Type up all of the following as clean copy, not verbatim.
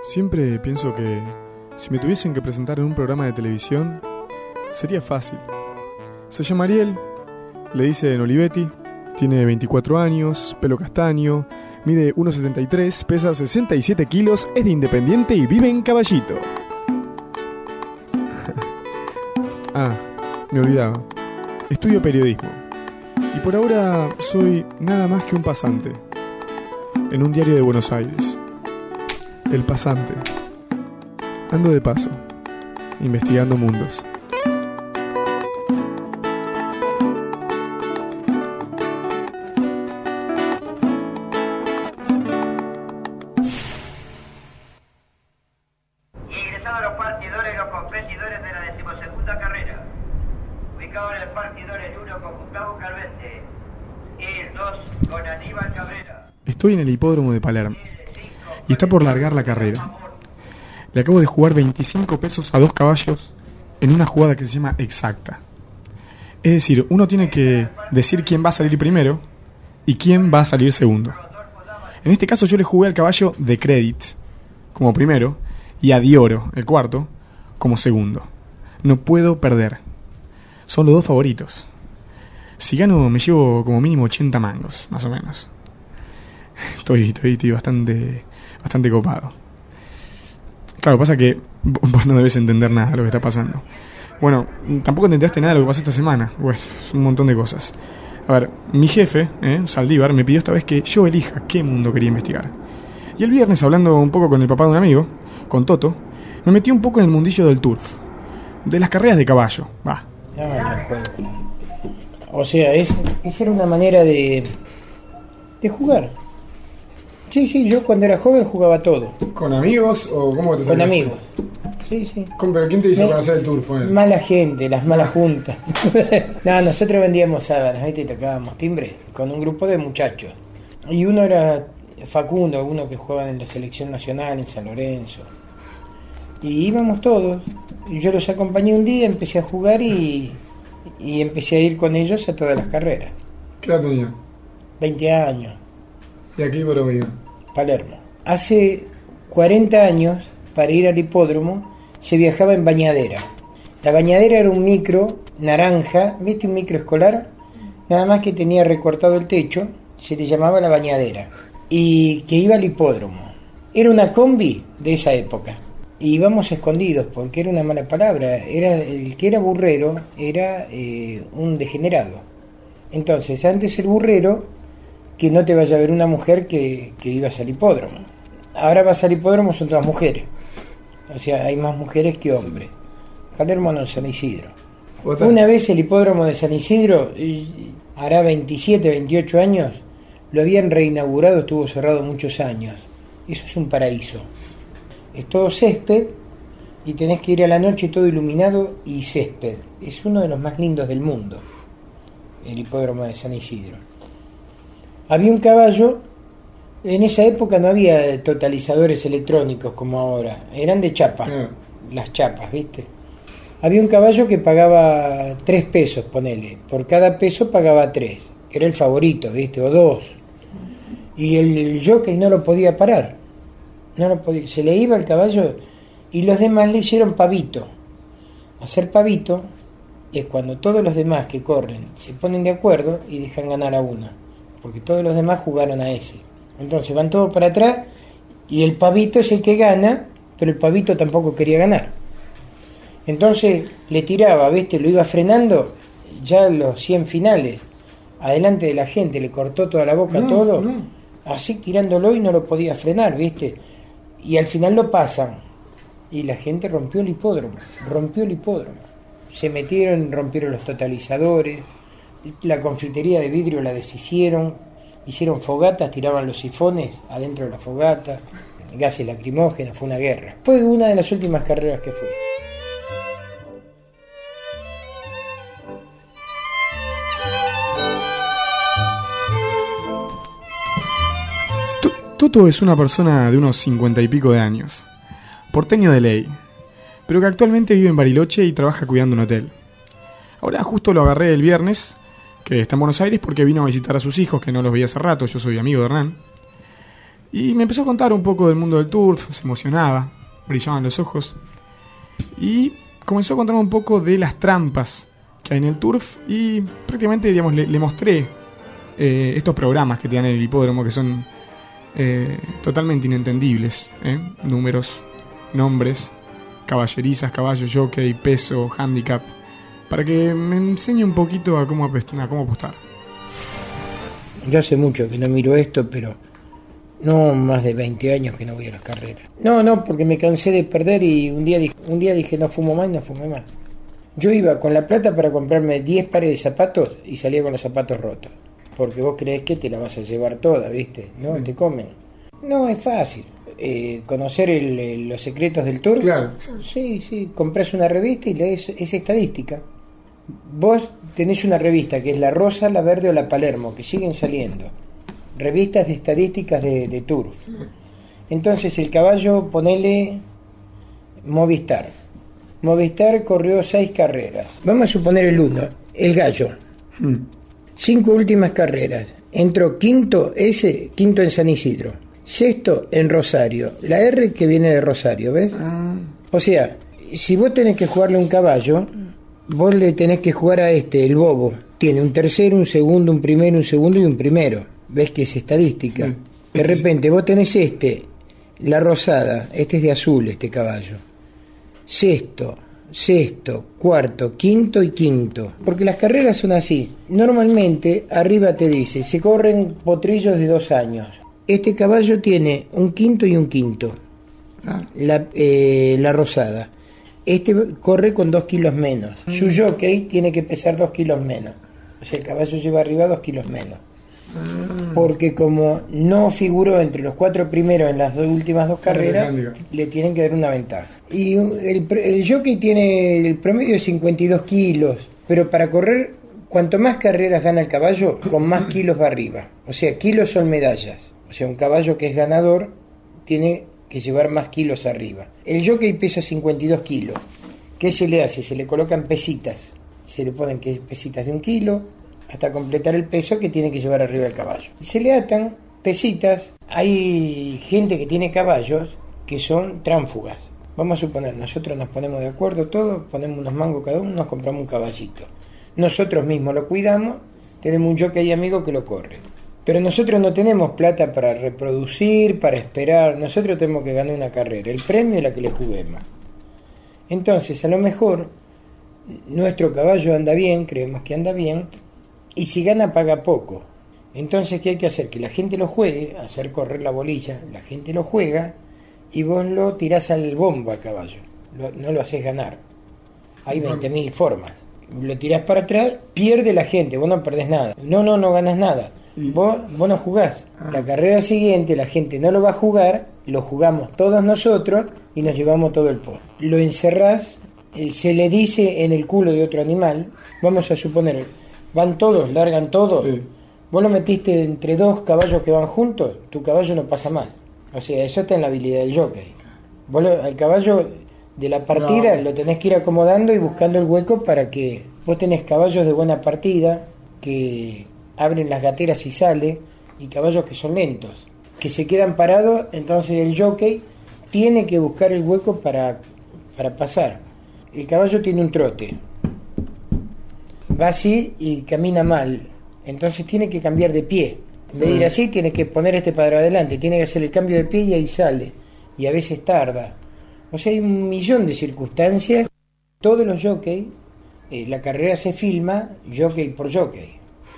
Siempre pienso que si me tuviesen que presentar en un programa de televisión, sería fácil. Se llama Ariel, le dicen Olivetti, tiene 24 años, pelo castaño, mide 1,73, pesa 67 kilos, es de Independiente y vive en Caballito. Me olvidaba. Estudio periodismo. Y por ahora soy nada más que un pasante en un diario de Buenos Aires. El pasante. Ando de paso, investigando mundos. Ingresados los partidores y los competidores de la 12ª carrera. Ubicado en el partidor el 1 con Gustavo Calveste y el 2 con Aníbal Cabrera. Estoy en el hipódromo de Palermo y está por largar la carrera. Le acabo de jugar 25 pesos a 2 caballos en una jugada que se llama exacta. Es decir, uno tiene que decir quién va a salir primero y quién va a salir segundo. En este caso yo le jugué al caballo de Credit como primero y a Dioro, el cuarto, como segundo. No puedo perder. Son los dos favoritos. Si gano me llevo como mínimo 80 mangos, más o menos. Estoy bastante copado. Claro, pasa que vos no debes entender nada de lo que está pasando. Bueno, tampoco entendiste nada de lo que pasó esta semana. Bueno, es un montón de cosas. A ver, mi jefe, Saldívar, me pidió esta vez que yo elija qué mundo quería investigar. Y el viernes, hablando un poco con el papá de un amigo, con Toto, me metí un poco en el mundillo del turf. De las carreras de caballo, va. O sea, esa era una manera de jugar. Sí, yo cuando era joven jugaba todo. ¿Con amigos o cómo te Con amigos. Sí. ¿Pero quién te hizo conocer el turf? Mala gente, las malas juntas. No, nosotros vendíamos sábanas, ¿viste? Tocábamos timbre con un grupo de muchachos. Y uno era Facundo, uno que jugaba en la selección nacional en San Lorenzo. Y íbamos todos. Y yo los acompañé un día, empecé a jugar y empecé a ir con ellos a todas las carreras. ¿Qué edad tenía? 20 años. ¿Y aquí por dónde? Palermo. Hace 40 años, para ir al hipódromo, se viajaba en bañadera. La bañadera era un micro naranja, ¿viste? Un micro escolar, nada más que tenía recortado el techo, se le llamaba la bañadera, y que iba al hipódromo. Era una combi de esa época. Y íbamos escondidos, porque era una mala palabra. El que era burrero era un degenerado. Entonces, antes el burrero, que no te vaya a ver una mujer que ibas al hipódromo. Ahora vas al hipódromo, son todas mujeres. O sea, hay más mujeres que hombres. Palermo no, San Isidro. Una vez el hipódromo de San Isidro, hará 27, 28 años, lo habían reinaugurado, estuvo cerrado muchos años. Eso es un paraíso. Es todo césped y tenés que ir a la noche todo iluminado y césped. Es uno de los más lindos del mundo, el hipódromo de San Isidro. Había un caballo, en esa época no había totalizadores electrónicos como ahora, eran de chapa, las chapas, ¿viste? Había un caballo que pagaba 3 pesos, ponele, por cada peso pagaba 3, que era el favorito, ¿viste? O 2. Y el jockey no lo podía parar, se le iba el caballo y los demás le hicieron pavito. Hacer pavito es cuando todos los demás que corren se ponen de acuerdo y dejan ganar a uno, porque todos los demás jugaron a ese. Entonces van todos para atrás y el pavito es el que gana, pero el pavito tampoco quería ganar. Entonces le tiraba, ¿viste? Lo iba frenando, ya los 100 finales, adelante de la gente, le cortó toda la boca, así tirándolo y no lo podía frenar, ¿viste? Y al final lo pasan y la gente rompió el hipódromo. Se metieron, rompieron los totalizadores, la confitería de vidrio la deshicieron, hicieron fogatas, tiraban los sifones adentro de la fogata, gases lacrimógenos, fue una guerra. Fue una de las últimas carreras que fui. Toto es una persona de unos 50 y pico de años, porteño de ley, pero que actualmente vive en Bariloche y trabaja cuidando un hotel. Ahora justo lo agarré el viernes, que está en Buenos Aires, porque vino a visitar a sus hijos, que no los veía hace rato, yo soy amigo de Hernán. Y me empezó a contar un poco del mundo del turf, se emocionaba, brillaban los ojos. Y comenzó a contarme un poco de las trampas que hay en el turf. Y prácticamente, digamos, le mostré estos programas que tienen en el hipódromo, que son totalmente inentendibles. Números, nombres, caballerizas, caballo, jockey, peso, handicap, para que me enseñe un poquito a cómo apostar. Yo hace mucho que no miro esto, pero no más de 20 años que no voy a las carreras. No, porque me cansé de perder y un día dije no fumo más y no fumé más. Yo iba con la plata para comprarme 10 pares de zapatos y salía con los zapatos rotos. Porque vos creés que te la vas a llevar toda, ¿viste? No, te comen. No, es fácil. Conocer los secretos del tour. Claro. Sí, compras una revista y lees, es estadística. Vos tenés una revista que es la Rosa, la Verde o la Palermo, que siguen saliendo. Revistas de estadísticas de tour. Entonces el caballo, ponele Movistar. Movistar corrió 6 carreras. Vamos a suponer el 1, el gallo. 5 últimas carreras. Entró quinto en San Isidro. Sexto en Rosario. La R que viene de Rosario, ¿ves? O sea, si vos tenés que jugarle un caballo, vos le tenés que jugar a el bobo. Tiene un tercero, un segundo, un primero, un segundo y un primero. ¿Ves que es estadística? Sí. De repente vos tenés la rosada, es de azul este caballo. Sexto, cuarto, quinto y quinto. Porque las carreras son así. Normalmente arriba te dice, se corren potrillos de 2 años. Este caballo tiene un quinto y un quinto. La rosada. Este corre con 2 kilos menos. Su jockey tiene que pesar 2 kilos menos. O sea, el caballo lleva arriba 2 kilos menos. Porque como no figuró entre los 4 primeros en las últimas 2 carreras, le tienen que dar una ventaja. Y el jockey tiene el promedio de 52 kilos, pero para correr, cuanto más carreras gana el caballo, con más kilos va arriba. O sea, kilos son medallas. O sea, un caballo que es ganador tiene que llevar más kilos arriba. El jockey pesa 52 kilos. ¿Qué se le hace? Se le colocan pesitas. Se le ponen pesitas de 1 kilo hasta completar el peso que tiene que llevar arriba el caballo. Se le atan pesitas. Hay gente que tiene caballos que son tránfugas. Vamos a suponer, nosotros nos ponemos de acuerdo todos, ponemos unos mangos cada uno, nos compramos un caballito. Nosotros mismos lo cuidamos, tenemos un jockey amigo que lo corre. Pero nosotros no tenemos plata para reproducir, para esperar. Nosotros tenemos que ganar una carrera. El premio es la que le juguemos. Entonces, a lo mejor, nuestro caballo anda bien, creemos que anda bien, y si gana paga poco. Entonces, ¿qué hay que hacer? Que la gente lo juegue, hacer correr la bolilla, la gente lo juega, y vos lo tirás al bombo al caballo. No lo haces ganar. Hay 20.000 formas. Lo tirás para atrás, pierde la gente, vos no perdés nada. No ganas nada. Vos no jugás. La carrera siguiente la gente no lo va a jugar, lo jugamos todos nosotros y nos llevamos todo el pot. Lo encerrás, se le dice en el culo de otro animal, vamos a suponer, van todos, largan todos, vos lo metiste entre 2 caballos que van juntos, tu caballo no pasa más. O sea, eso está en la habilidad del jockey. Vos al caballo de la partida lo tenés que ir acomodando y buscando el hueco para que vos tenés caballos de buena partida que abren las gateras y sale, y caballos que son lentos, que se quedan parados, entonces el jockey tiene que buscar el hueco para pasar. El caballo tiene un trote, va así y camina mal, entonces tiene que cambiar de pie. En vez de ir así, tiene que poner para adelante, tiene que hacer el cambio de pie y ahí sale, y a veces tarda. O sea, hay un millón de circunstancias. Todos los jockeys, la carrera se filma jockey por jockey.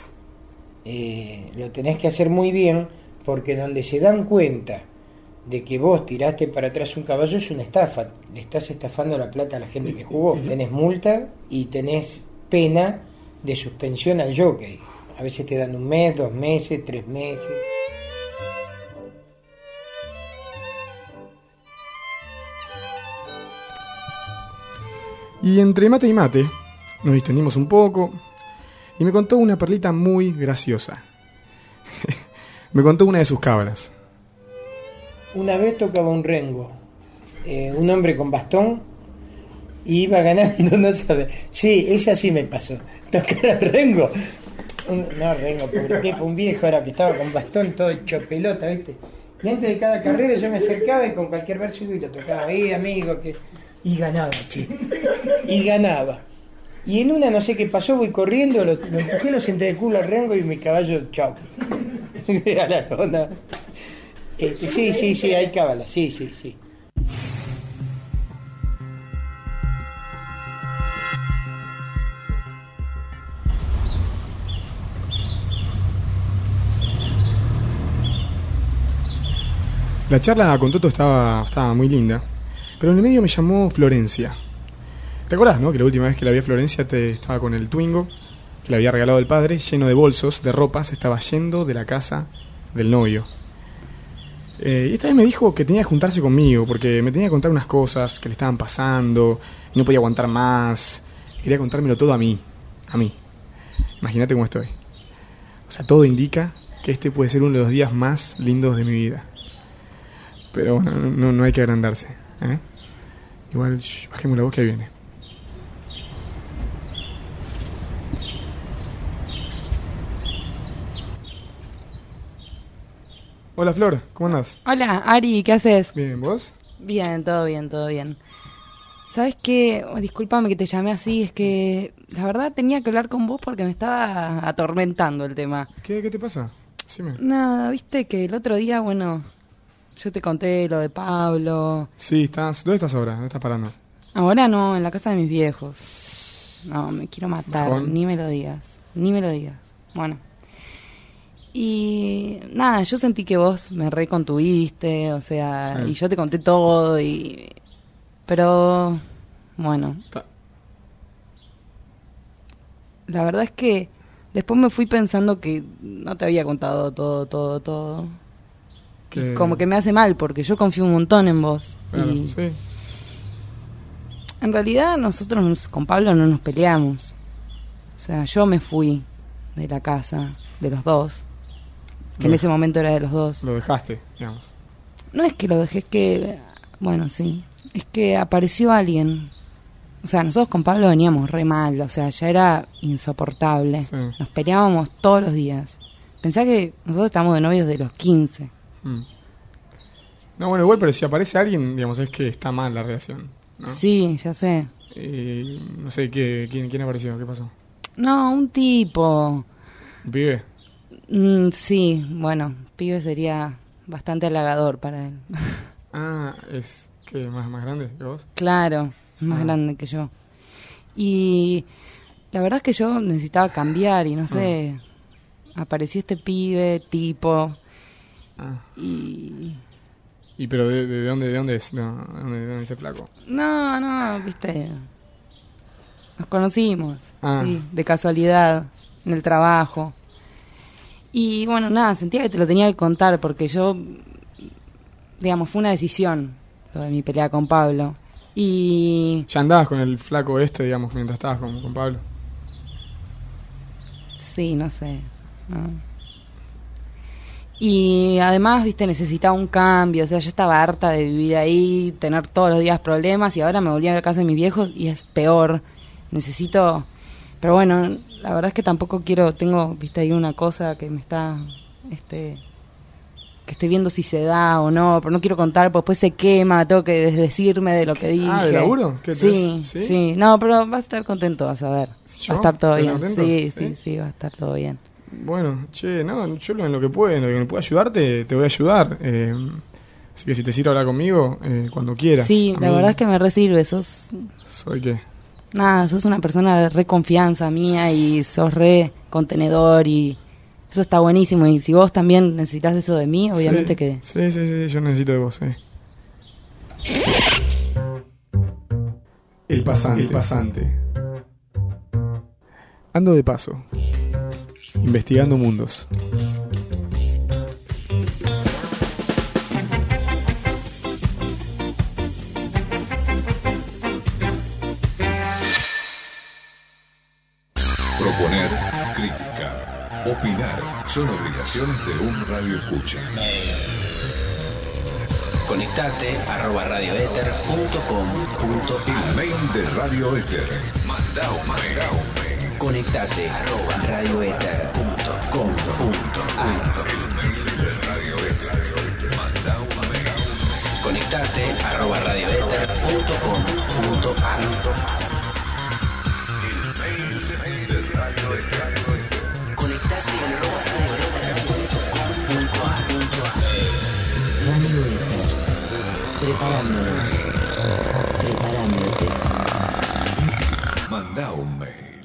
Lo tenés que hacer muy bien, porque donde se dan cuenta de que vos tiraste para atrás un caballo es una estafa. Le estás estafando la plata a la gente que jugó. Tenés multa y tenés pena de suspensión al jockey. A veces te dan 1 mes, 2 meses, 3 meses. Y entre mate y mate nos distendimos un poco y me contó una perlita muy graciosa. Me contó una de sus cábalas. Una vez tocaba un rengo, un hombre con bastón, y iba ganando, no sabe. Sí, esa sí me pasó. Tocar el rengo. Rengo, pobre tipo, un viejo era que estaba con bastón todo hecho pelota, ¿viste? Y antes de cada carrera yo me acercaba y con cualquier verso y lo tocaba. Ahí, amigo, y ganaba, che. Y ganaba. Y en una no sé qué pasó, voy corriendo, lo empujé, lo senté de culo al rengo y mi caballo, chau. A la lona. Sí, hay cábala, sí. La charla con Toto estaba muy linda, pero en el medio me llamó Florencia. ¿Te acordás, no? Que la última vez que la vi a Florencia estaba con el Twingo, que le había regalado el padre, lleno de bolsos, de ropa, se estaba yendo de la casa del novio. Y esta vez me dijo que tenía que juntarse conmigo, porque me tenía que contar unas cosas que le estaban pasando, y no podía aguantar más. Quería contármelo todo a mí. Imagínate cómo estoy. O sea, todo indica que este puede ser uno de los días más lindos de mi vida. Pero bueno, no hay que agrandarse, ¿eh? Igual, bajemos la voz que ahí viene. Hola Flor, ¿cómo andás? Hola, Ari, ¿qué haces? Bien, ¿vos? Bien, todo bien. ¿Sabes qué? Discúlpame que te llamé así, es que la verdad tenía que hablar con vos porque me estaba atormentando el tema. ¿Qué te pasa? Decime. Nada, viste que el otro día, bueno, yo te conté lo de Pablo. Sí, ¿dónde estás ahora? ¿Dónde estás parando? Ahora no, en la casa de mis viejos. No, me quiero matar, ¿Bajón? ni me lo digas. Bueno. Y nada, yo sentí que vos me recontuviste, o sea, sí. Y yo te conté todo, pero bueno, la verdad es que después me fui pensando que no te había contado todo. Y como que me hace mal, porque yo confío un montón en vos. Claro, y sí. en realidad nosotros con Pablo no nos peleamos. O sea, yo me fui de la casa de los dos, que en ese momento era de los dos. Lo dejaste, digamos. No es que lo dejé, es que, bueno, sí, es que apareció alguien. O sea, nosotros con Pablo veníamos re mal, o sea, ya era insoportable. Sí. Nos peleábamos todos los días. Pensá que nosotros estábamos de novios de los 15. No, bueno, igual, pero si aparece alguien, digamos, es que está mal la relación, ¿no? Sí, ya sé. No sé, ¿quién apareció? ¿Qué pasó? No, un tipo. ¿Un pibe? Sí, bueno, pibe sería bastante halagador para él. Ah, ¿es que más grande que vos? Claro, es más grande que yo. Y la verdad es que yo necesitaba cambiar y no sé, apareció este pibe, tipo, ¿Y pero de dónde es? ¿De dónde es el flaco? No, viste, nos conocimos, Ah. sí, de casualidad, en el trabajo. Y bueno, nada, sentía que te lo tenía que contar porque yo, digamos, fue una decisión lo de mi pelea con Pablo. Y ¿Ya andabas con el flaco digamos, mientras estabas con Pablo? sí, no sé, ¿no? Y además, viste, necesitaba un cambio, o sea, yo estaba harta de vivir ahí, tener todos los días problemas, y ahora me volví a la casa de mis viejos y es peor. Necesito, pero bueno, la verdad es que tampoco tengo, viste, ahí una cosa que me está, que estoy viendo si se da o no, pero no quiero contar, porque después se quema, tengo que desdecirme de lo que dije. ¿de laburo? ¿Qué Sí, no, pero vas a estar contento, vas a ver. ¿Yo? Va a estar todo ¿Estás bien, contento? sí, va a estar todo bien. Bueno, yo en lo que pueda ayudarte, te voy a ayudar. Así que si te sirve hablar conmigo, cuando quieras. Sí, A la mí, verdad es que me resirve, sos una persona de re confianza mía y sos re contenedor y eso está buenísimo. Y si vos también necesitas eso de mí, obviamente que... Sí, yo necesito de vos, El pasante. Ando de paso, investigando mundos. Proponer, criticar, opinar son obligaciones de un radioescucha. Conectate @radioether.com.ar. El mail de Radio Éter. Mandá un mail. Conectate @radioether.com.ar. El mail de Radio Éter. Preparándonos. Preparándote. Mandá un mail.